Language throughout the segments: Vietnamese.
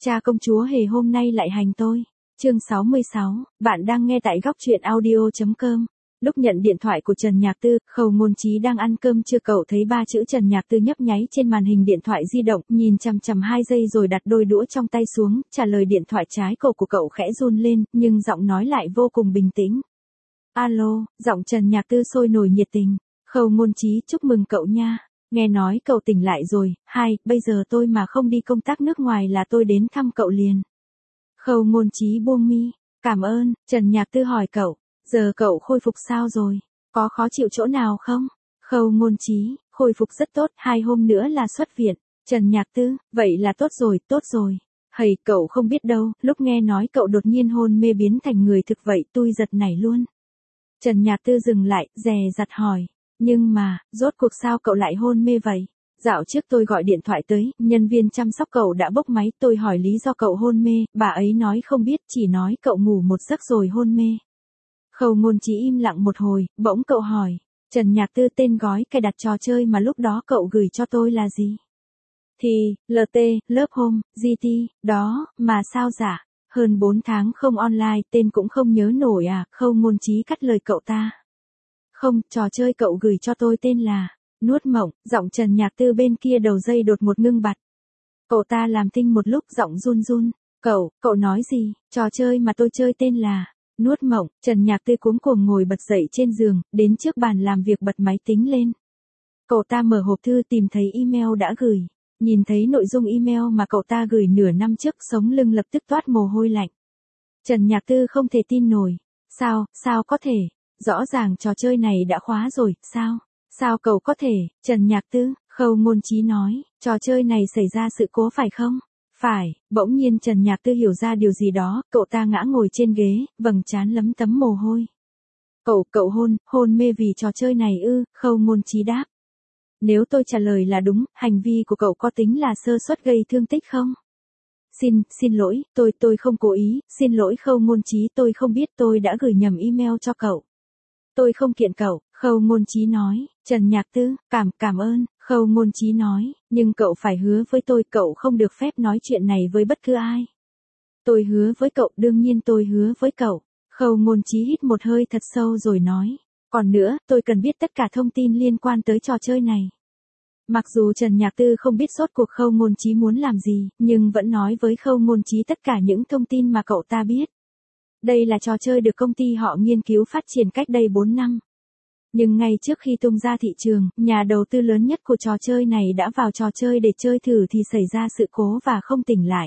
Cha công chúa hề hôm nay lại hành tôi. Chương 66, bạn đang nghe tại góc truyện audio.com. Lúc nhận điện thoại của Trần Nhạc Tư, Khâu Ngôn Chí đang ăn cơm chưa, cậu thấy ba chữ Trần Nhạc Tư nhấp nháy trên màn hình điện thoại di động, nhìn chằm chằm 2 giây rồi đặt đôi đũa trong tay xuống, trả lời điện thoại. Trái cổ của cậu khẽ run lên, nhưng giọng nói lại vô cùng bình tĩnh. Alo, giọng Trần Nhạc Tư sôi nổi nhiệt tình. Khâu Ngôn Chí, chúc mừng cậu nha. Nghe nói cậu tỉnh lại rồi, bây giờ tôi mà không đi công tác nước ngoài là tôi đến thăm cậu liền. Khâu Ngôn Chí buông mi, cảm ơn. Trần Nhạc Tư hỏi cậu, giờ cậu khôi phục sao rồi? Có khó chịu chỗ nào không? Khâu Ngôn Chí, khôi phục rất tốt, 2 hôm nữa là xuất viện. Trần Nhạc Tư, vậy là tốt rồi. Cậu không biết đâu, lúc nghe nói cậu đột nhiên hôn mê biến thành người thực vậy tôi giật nảy luôn. Trần Nhạc Tư dừng lại, dè dặt hỏi. Nhưng mà, rốt cuộc sao cậu lại hôn mê vậy? Dạo trước tôi gọi điện thoại tới, nhân viên chăm sóc cậu đã bốc máy, tôi hỏi lý do cậu hôn mê, bà ấy nói không biết, chỉ nói cậu ngủ một giấc rồi hôn mê. Khâu Ngôn Chí im lặng một hồi, bỗng cậu hỏi, Trần Nhạc Tư, tên gói cài đặt trò chơi mà lúc đó cậu gửi cho tôi là gì? Thì, LT, lớp home, GT, đó, mà sao giả? Hơn 4 tháng không online, tên cũng không nhớ nổi à? Khâu Ngôn Chí cắt lời cậu ta. Không, trò chơi cậu gửi cho tôi tên là Nuốt Mộng. Giọng Trần Nhạc Tư bên kia đầu dây đột một ngưng bặt. Cậu ta làm thinh một lúc, giọng run run. Cậu nói gì? Trò chơi mà tôi chơi tên là Nuốt Mộng. Trần Nhạc Tư cuống cuồng ngồi bật dậy trên giường, đến trước bàn làm việc bật máy tính lên. Cậu ta mở hộp thư tìm thấy email đã gửi. Nhìn thấy nội dung email mà cậu ta gửi nửa năm trước, sống lưng lập tức toát mồ hôi lạnh. Trần Nhạc Tư không thể tin nổi. Sao có thể? Rõ ràng trò chơi này đã khóa rồi, sao cậu có thể? Trần Nhạc Tư, Khâu Ngôn Chí nói, trò chơi này xảy ra sự cố phải không? Phải. Bỗng nhiên Trần Nhạc Tư hiểu ra điều gì đó, cậu ta ngã ngồi trên ghế, vầng trán lấm tấm mồ hôi. Cậu hôn mê vì trò chơi này ư? Khâu Ngôn Chí đáp. Nếu tôi trả lời là đúng, hành vi của cậu có tính là sơ suất gây thương tích không? Xin lỗi, tôi không cố ý, xin lỗi Khâu Ngôn Chí, tôi không biết, tôi đã gửi nhầm email cho cậu. Tôi không kiện cậu, Khâu Ngôn Chí nói. Trần Nhạc Tư, cảm ơn. Khâu Ngôn Chí nói, nhưng cậu phải hứa với tôi, cậu không được phép nói chuyện này với bất cứ ai. Tôi hứa với cậu, đương nhiên tôi hứa với cậu. Khâu Ngôn Chí hít một hơi thật sâu rồi nói, còn nữa, tôi cần biết tất cả thông tin liên quan tới trò chơi này. Mặc dù Trần Nhạc Tư không biết rốt cuộc Khâu Ngôn Chí muốn làm gì, nhưng vẫn nói với Khâu Ngôn Chí tất cả những thông tin mà cậu ta biết. Đây là trò chơi được công ty họ nghiên cứu phát triển cách đây 4 năm. Nhưng ngay trước khi tung ra thị trường, nhà đầu tư lớn nhất của trò chơi này đã vào trò chơi để chơi thử thì xảy ra sự cố và không tỉnh lại.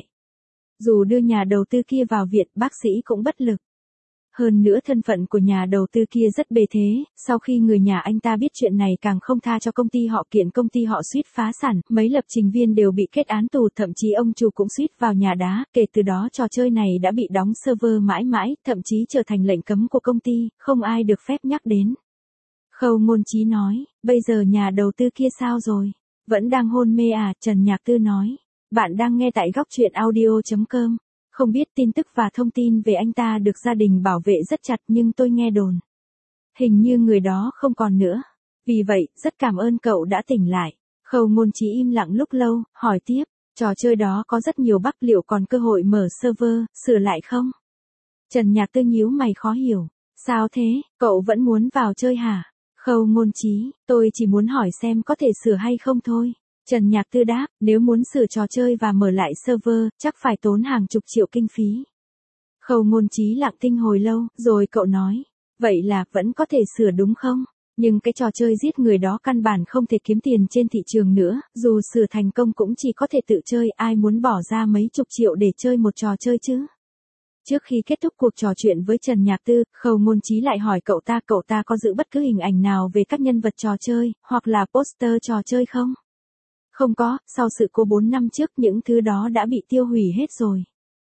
Dù đưa nhà đầu tư kia vào viện, bác sĩ cũng bất lực. Hơn nữa thân phận của nhà đầu tư kia rất bề thế, sau khi người nhà anh ta biết chuyện này càng không tha cho công ty họ, kiện công ty họ suýt phá sản, mấy lập trình viên đều bị kết án tù, thậm chí ông chủ cũng suýt vào nhà đá, kể từ đó trò chơi này đã bị đóng server mãi mãi, thậm chí trở thành lệnh cấm của công ty, không ai được phép nhắc đến. Khâu Ngôn Chí nói, bây giờ nhà đầu tư kia sao rồi? Vẫn đang hôn mê à? Trần Nhạc Tư nói, bạn đang nghe tại góc truyện audio.com. Không biết, tin tức và thông tin về anh ta được gia đình bảo vệ rất chặt, nhưng tôi nghe đồn. Hình như người đó không còn nữa. Vì vậy, rất cảm ơn cậu đã tỉnh lại. Khâu Ngôn Chí im lặng lúc lâu, hỏi tiếp, trò chơi đó có rất nhiều bug, liệu còn cơ hội mở server, sửa lại không? Trần Nhạc Tư nhíu mày khó hiểu. Sao thế, cậu vẫn muốn vào chơi hả? Khâu Ngôn Chí, tôi chỉ muốn hỏi xem có thể sửa hay không thôi. Trần Nhạc Tư đáp, nếu muốn sửa trò chơi và mở lại server, chắc phải tốn hàng chục triệu kinh phí. Khâu Ngôn Chí lặng thinh hồi lâu, rồi cậu nói, vậy là vẫn có thể sửa đúng không? Nhưng cái trò chơi giết người đó căn bản không thể kiếm tiền trên thị trường nữa, dù sửa thành công cũng chỉ có thể tự chơi, ai muốn bỏ ra mấy chục triệu để chơi một trò chơi chứ? Trước khi kết thúc cuộc trò chuyện với Trần Nhạc Tư, Khâu Ngôn Chí lại hỏi cậu ta có giữ bất cứ hình ảnh nào về các nhân vật trò chơi, hoặc là poster trò chơi không? Không có, sau sự cố 4 năm trước những thứ đó đã bị tiêu hủy hết rồi.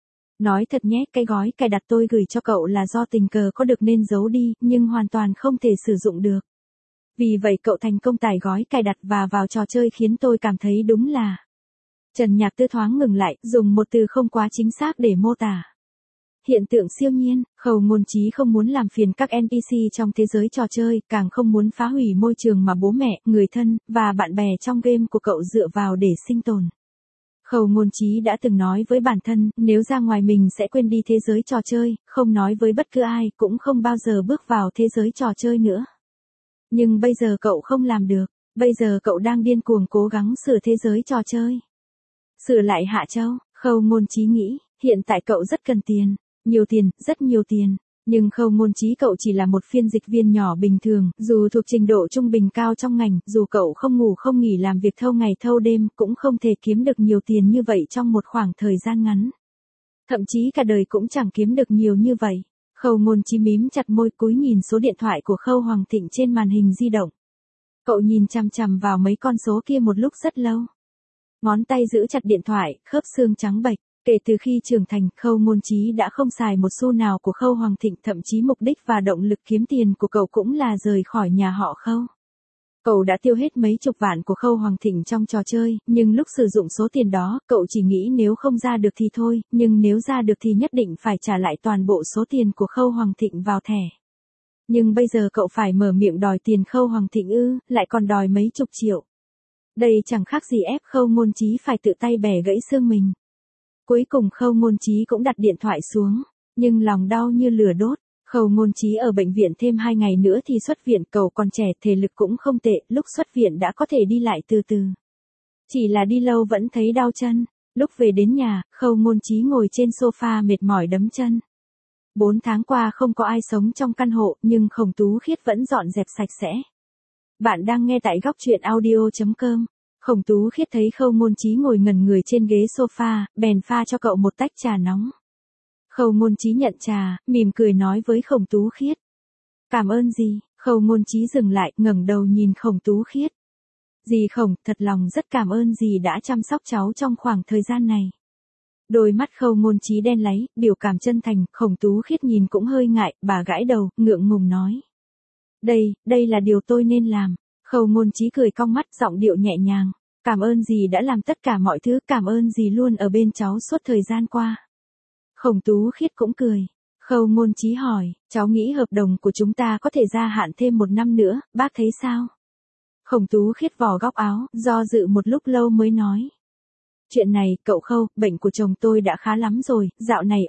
Nói thật nhé, cái gói cài đặt tôi gửi cho cậu là do tình cờ có được nên giấu đi, nhưng hoàn toàn không thể sử dụng được. Vì vậy cậu thành công tải gói cài đặt và vào trò chơi khiến tôi cảm thấy đúng là... Trần Nhạc Tư thoáng ngừng lại, dùng một từ không quá chính xác để mô tả. Hiện tượng siêu nhiên. Khâu Ngôn Chí không muốn làm phiền các NPC trong thế giới trò chơi, càng không muốn phá hủy môi trường mà bố mẹ, người thân, và bạn bè trong game của cậu dựa vào để sinh tồn. Khâu Ngôn Chí đã từng nói với bản thân, nếu ra ngoài mình sẽ quên đi thế giới trò chơi, không nói với bất cứ ai, cũng không bao giờ bước vào thế giới trò chơi nữa. Nhưng bây giờ cậu không làm được, bây giờ cậu đang điên cuồng cố gắng sửa thế giới trò chơi. Sửa lại Hạ Châu, Khâu Ngôn Chí nghĩ, hiện tại cậu rất cần tiền, nhiều tiền, rất nhiều tiền. Nhưng Khâu Ngôn Chí cậu chỉ là một phiên dịch viên nhỏ bình thường, dù thuộc trình độ trung bình cao trong ngành, dù cậu không ngủ không nghỉ làm việc thâu ngày thâu đêm, cũng không thể kiếm được nhiều tiền như vậy trong một khoảng thời gian ngắn. Thậm chí cả đời cũng chẳng kiếm được nhiều như vậy. Khâu Ngôn Chí mím chặt môi cúi nhìn số điện thoại của Khâu Hoàng Thịnh trên màn hình di động. Cậu nhìn chằm chằm vào mấy con số kia một lúc rất lâu. Ngón tay giữ chặt điện thoại, khớp xương trắng bệch. Kể từ khi trưởng thành, Khâu Ngôn Chí đã không xài một xu nào của Khâu Hoàng Thịnh, thậm chí mục đích và động lực kiếm tiền của cậu cũng là rời khỏi nhà họ Khâu. Cậu đã tiêu hết mấy chục vạn của Khâu Hoàng Thịnh trong trò chơi, nhưng lúc sử dụng số tiền đó, cậu chỉ nghĩ nếu không ra được thì thôi, nhưng nếu ra được thì nhất định phải trả lại toàn bộ số tiền của Khâu Hoàng Thịnh vào thẻ. Nhưng bây giờ cậu phải mở miệng đòi tiền Khâu Hoàng Thịnh ư, lại còn đòi mấy chục triệu. Đây chẳng khác gì ép Khâu Ngôn Chí phải tự tay bẻ gãy xương mình. Cuối cùng Khâu Ngôn Chí cũng đặt điện thoại xuống, nhưng lòng đau như lửa đốt. Khâu Ngôn Chí ở bệnh viện thêm 2 ngày nữa thì xuất viện, cậu còn trẻ, thể lực cũng không tệ, lúc xuất viện đã có thể đi lại từ từ. Chỉ là đi lâu vẫn thấy đau chân. Lúc về đến nhà, Khâu Ngôn Chí ngồi trên sofa mệt mỏi đấm chân. 4 tháng qua không có ai sống trong căn hộ, nhưng Khổng Tú Khiết vẫn dọn dẹp sạch sẽ. Bạn đang nghe tại góc truyện audio.com. Khổng Tú Khiết thấy Khâu Ngôn Chí ngồi ngẩn người trên ghế sofa, bèn pha cho cậu một tách trà nóng. Khâu Ngôn Chí nhận trà, mỉm cười nói với Khổng Tú Khiết. Cảm ơn dì. Khâu Ngôn Chí dừng lại, ngẩng đầu nhìn Khổng Tú Khiết. Dì Khổng, thật lòng rất cảm ơn dì đã chăm sóc cháu trong khoảng thời gian này. Đôi mắt Khâu Ngôn Chí đen láy, biểu cảm chân thành. Khổng Tú Khiết nhìn cũng hơi ngại, bà gãi đầu, ngượng ngùng nói. Đây là điều tôi nên làm. Khâu Ngôn Chí cười cong mắt, giọng điệu nhẹ nhàng. Cảm ơn dì đã làm tất cả mọi thứ, cảm ơn dì luôn ở bên cháu suốt thời gian qua. Khổng Tú Khiết cũng cười. Khâu Ngôn Chí hỏi, cháu nghĩ hợp đồng của chúng ta có thể gia hạn thêm 1 năm nữa, bác thấy sao? Khổng Tú Khiết vò góc áo, do dự một lúc lâu mới nói. Chuyện này, cậu Khâu, bệnh của chồng tôi đã khá lắm rồi, dạo này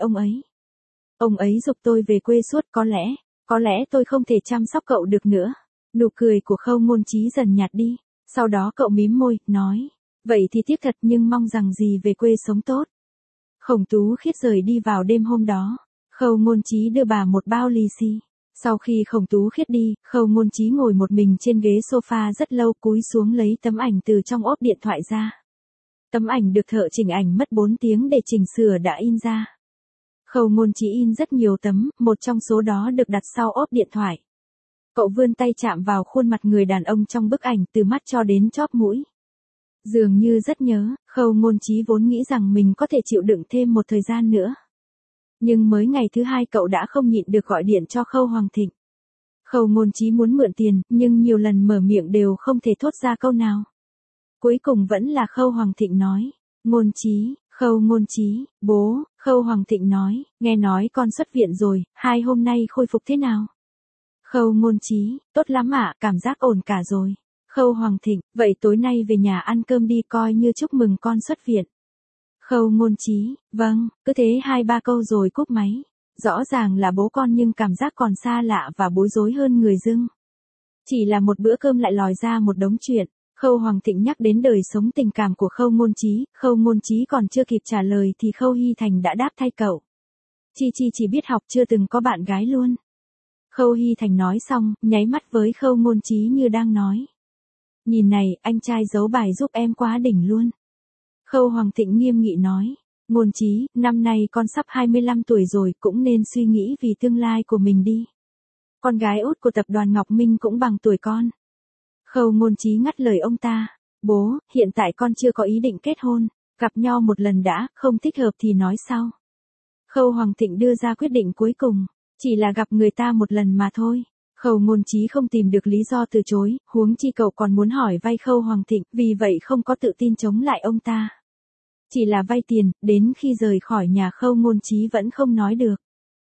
ông ấy giục tôi về quê suốt, có lẽ tôi không thể chăm sóc cậu được nữa. Nụ cười của Khâu Ngôn Chí dần nhạt đi, sau đó cậu mím môi, nói, vậy thì tiếc thật nhưng mong rằng dì về quê sống tốt. Khổng Tú Khiết rời đi vào đêm hôm đó, Khâu Ngôn Chí đưa bà một bao lì xì. Sau khi Khổng Tú Khiết đi, Khâu Ngôn Chí ngồi một mình trên ghế sofa rất lâu, cúi xuống lấy tấm ảnh từ trong ốp điện thoại ra. Tấm ảnh được thợ chỉnh ảnh mất 4 tiếng để chỉnh sửa đã in ra. Khâu Ngôn Chí in rất nhiều tấm, một trong số đó được đặt sau ốp điện thoại. Cậu vươn tay chạm vào khuôn mặt người đàn ông trong bức ảnh, từ mắt cho đến chóp mũi. Dường như rất nhớ, Khâu Ngôn Chí vốn nghĩ rằng mình có thể chịu đựng thêm một thời gian nữa. Nhưng mới ngày thứ 2 cậu đã không nhịn được gọi điện cho Khâu Hoàng Thịnh. Khâu Ngôn Chí muốn mượn tiền, nhưng nhiều lần mở miệng đều không thể thốt ra câu nào. Cuối cùng vẫn là Khâu Hoàng Thịnh nói, Ngôn Chí, Khâu Ngôn Chí, bố. Khâu Hoàng Thịnh nói, nghe nói con xuất viện rồi, 2 hôm nay khôi phục thế nào? Khâu Ngôn Chí, tốt lắm ạ, cảm giác ổn cả rồi. Khâu Hoàng Thịnh, vậy tối nay về nhà ăn cơm đi, coi như chúc mừng con xuất viện. Khâu Ngôn Chí, vâng, cứ thế 2-3 câu rồi cúp máy. Rõ ràng là bố con nhưng cảm giác còn xa lạ và bối rối hơn người dưng. Chỉ là một bữa cơm lại lòi ra một đống chuyện. Khâu Hoàng Thịnh nhắc đến đời sống tình cảm của Khâu Ngôn Chí, Khâu Ngôn Chí còn chưa kịp trả lời thì Khâu Hy Thành đã đáp thay cậu. Chi chỉ biết học, chưa từng có bạn gái luôn. Khâu Hy Thành nói xong, nháy mắt với Khâu Ngôn Chí như đang nói. Nhìn này, anh trai giấu bài giúp em quá đỉnh luôn. Khâu Hoàng Thịnh nghiêm nghị nói. Ngôn Chí, năm nay con sắp 25 tuổi rồi, cũng nên suy nghĩ vì tương lai của mình đi. Con gái út của tập đoàn Ngọc Minh cũng bằng tuổi con. Khâu Ngôn Chí ngắt lời ông ta. Bố, hiện tại con chưa có ý định kết hôn, gặp nhau một lần đã, không thích hợp thì nói sau. Khâu Hoàng Thịnh đưa ra quyết định cuối cùng, chỉ là gặp người ta một lần mà thôi. Khâu Ngôn Chí không tìm được lý do từ chối, huống chi cậu còn muốn hỏi vay Khâu Hoàng Thịnh, vì vậy không có tự tin chống lại ông ta. Chỉ là vay tiền, đến khi rời khỏi nhà Khâu Ngôn Chí vẫn không nói được.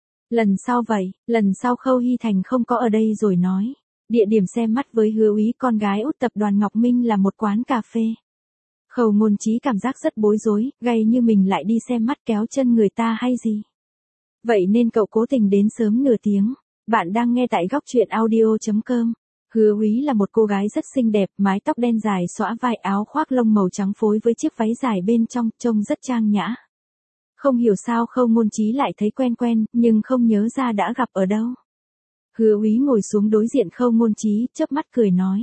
Lần sau Khâu Hy Thành không có ở đây rồi nói. Địa điểm xem mắt với Hứa Úy con gái út tập đoàn Ngọc Minh là một quán cà phê. Khâu Ngôn Chí cảm giác rất bối rối, gay như mình lại đi xem mắt kéo chân người ta hay gì. Vậy nên cậu cố tình đến sớm nửa tiếng. Bạn đang nghe tại góc truyện audio.com. Hứa Úy là một cô gái rất xinh đẹp, mái tóc đen dài xõa vai, áo khoác lông màu trắng phối với chiếc váy dài bên trong, trông rất trang nhã. Không hiểu sao Khâu Ngôn Chí lại thấy quen quen, nhưng không nhớ ra đã gặp ở đâu. Hứa Úy ngồi xuống đối diện Khâu Ngôn Chí, chớp mắt cười nói.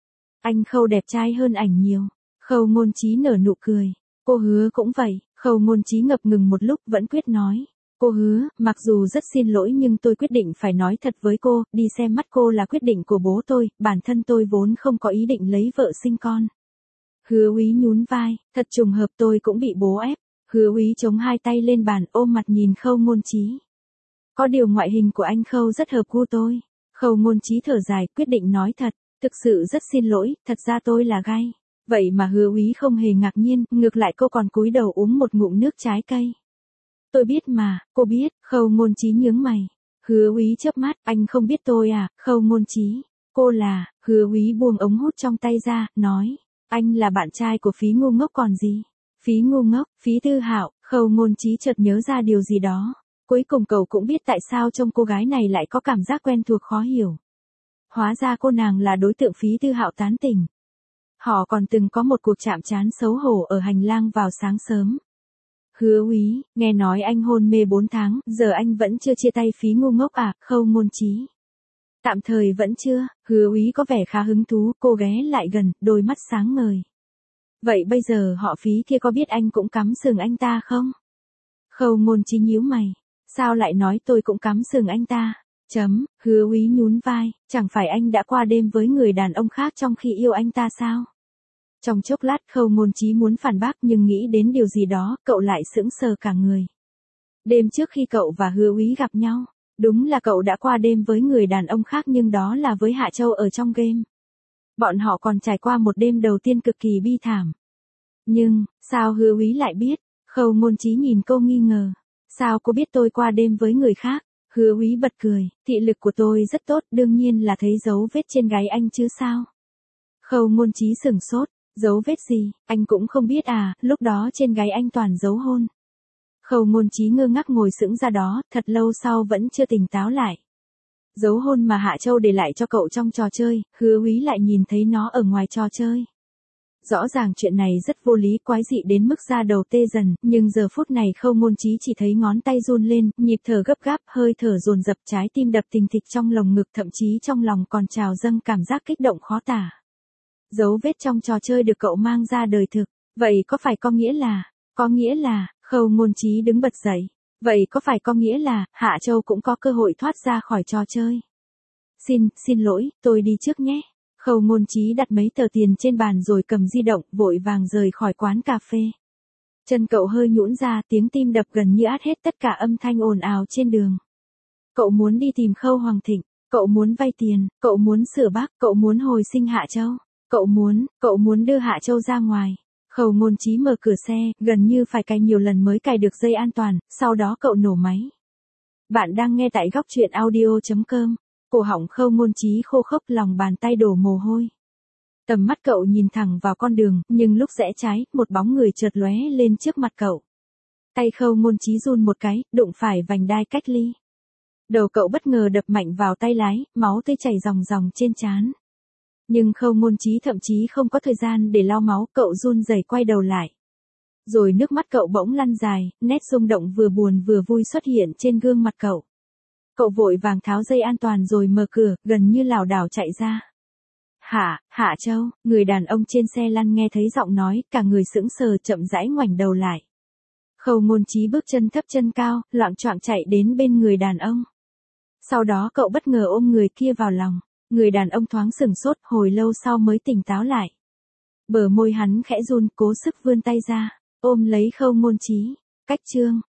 Anh Khâu đẹp trai hơn ảnh nhiều. Khâu Ngôn Chí nở nụ cười. Cô Hứa cũng vậy. Khâu Ngôn Chí ngập ngừng một lúc vẫn quyết nói. Cô Hứa, mặc dù rất xin lỗi nhưng tôi quyết định phải nói thật với cô, đi xem mắt cô là quyết định của bố tôi, bản thân tôi vốn không có ý định lấy vợ sinh con. Hứa Úy nhún vai, thật trùng hợp tôi cũng bị bố ép. Hứa Úy chống hai tay lên bàn ôm mặt nhìn Khâu Ngôn Chí. Có điều ngoại hình của anh Khâu rất hợp gu tôi. Khâu Ngôn Chí thở dài quyết định nói thật, thực sự rất xin lỗi, thật ra tôi là gay. Vậy mà Hứa Úy không hề ngạc nhiên, ngược lại cô còn cúi đầu uống một ngụm nước trái cây. Tôi biết mà, cô biết. Khâu Ngôn Chí nhướng mày. Hứa Úy chớp mắt, anh không biết tôi à? Khâu Ngôn Chí, cô là. Hứa Úy buông ống hút trong tay ra, nói, anh là bạn trai của Phí ngu ngốc còn gì. Phí ngu ngốc, Phí Tư Hạo. Khâu Ngôn Chí chợt nhớ ra điều gì đó. Cuối cùng cậu cũng biết tại sao trông cô gái này lại có cảm giác quen thuộc khó hiểu. Hóa ra cô nàng là đối tượng Phí Tư Hạo tán tỉnh. Họ còn từng có một cuộc chạm trán xấu hổ ở hành lang vào sáng sớm. Hứa Úy, nghe nói anh hôn mê 4 tháng, giờ anh vẫn chưa chia tay Phí ngu ngốc à? Khâu Ngôn Chí. Tạm thời vẫn chưa. Hứa Úy có vẻ khá hứng thú, cô ghé lại gần, đôi mắt sáng ngời. Vậy bây giờ họ Phí kia có biết anh cũng cắm sừng anh ta không? Khâu Ngôn Chí nhíu mày. Sao lại nói tôi cũng cắm sừng anh ta? Hứa Úy nhún vai, chẳng phải anh đã qua đêm với người đàn ông khác trong khi yêu anh ta sao? Trong chốc lát Khâu Ngôn Chí muốn phản bác nhưng nghĩ đến điều gì đó, cậu lại sững sờ cả người. Đêm trước khi cậu và Hứa Úy gặp nhau, đúng là cậu đã qua đêm với người đàn ông khác nhưng đó là với Hạ Châu ở trong game. Bọn họ còn trải qua một đêm đầu tiên cực kỳ bi thảm. Nhưng, sao Hứa Úy lại biết? Khâu Ngôn Chí nhìn cô nghi ngờ. Sao cô biết tôi qua đêm với người khác? Hứa Úy bật cười, thị lực của tôi rất tốt, đương nhiên là thấy dấu vết trên gáy anh chứ sao? Khâu Ngôn Chí sửng sốt, dấu vết gì, anh cũng không biết à? Lúc đó trên gáy anh toàn dấu hôn. Khâu Ngôn Chí ngơ ngác ngồi sững ra đó, thật lâu sau vẫn chưa tỉnh táo lại. Dấu hôn mà Hạ Châu để lại cho cậu trong trò chơi, Hứa Úy lại nhìn thấy nó ở ngoài trò chơi. Rõ ràng chuyện này rất vô lý, quái dị đến mức da đầu tê dần, nhưng giờ phút này Khâu Ngôn Chí chỉ thấy ngón tay run lên, nhịp thở gấp gáp, hơi thở dồn dập, trái tim đập thình thịch trong lồng ngực, thậm chí trong lòng còn trào dâng cảm giác kích động khó tả. Dấu vết trong trò chơi được cậu mang ra đời thực, vậy có phải có nghĩa là, Khâu Ngôn Chí đứng bật dậy. Vậy có phải có nghĩa là, Hạ Châu cũng có cơ hội thoát ra khỏi trò chơi? Xin lỗi, tôi đi trước nhé. Khâu Ngôn Chí đặt mấy tờ tiền trên bàn rồi cầm di động, vội vàng rời khỏi quán cà phê. Chân cậu hơi nhũn ra, tiếng tim đập gần như át hết tất cả âm thanh ồn ào trên đường. Cậu muốn đi tìm Khâu Hoàng Thịnh, cậu muốn vay tiền, cậu muốn sửa bác, cậu muốn hồi sinh Hạ Châu, cậu muốn đưa Hạ Châu ra ngoài. Khâu Ngôn Chí mở cửa xe, gần như phải cài nhiều lần mới cài được dây an toàn, sau đó cậu nổ máy. Bạn đang nghe tại góc truyện audio.com. Cổ họng Khâu Ngôn Chí khô khốc, lòng bàn tay đổ mồ hôi. Tầm mắt cậu nhìn thẳng vào con đường, nhưng lúc rẽ trái, một bóng người chợt lóe lên trước mặt cậu. Tay Khâu Ngôn Chí run một cái, đụng phải vành đai cách ly. Đầu cậu bất ngờ đập mạnh vào tay lái, máu tươi chảy ròng ròng trên trán. Nhưng Khâu Ngôn Chí thậm chí không có thời gian để lau máu, cậu run rẩy quay đầu lại. Rồi nước mắt cậu bỗng lăn dài, nét rung động vừa buồn vừa vui xuất hiện trên gương mặt cậu. Cậu vội vàng tháo dây an toàn rồi mở cửa, gần như lảo đảo chạy ra. Hạ Châu, người đàn ông trên xe lăn nghe thấy giọng nói, cả người sững sờ, chậm rãi ngoảnh đầu lại. Khâu Ngôn Chí bước chân thấp chân cao, loạng choạng chạy đến bên người đàn ông. Sau đó cậu bất ngờ ôm người kia vào lòng. Người đàn ông thoáng sửng sốt, hồi lâu sau mới tỉnh táo lại. Bờ môi hắn khẽ run, cố sức vươn tay ra, ôm lấy Khâu Ngôn Chí. Cách chương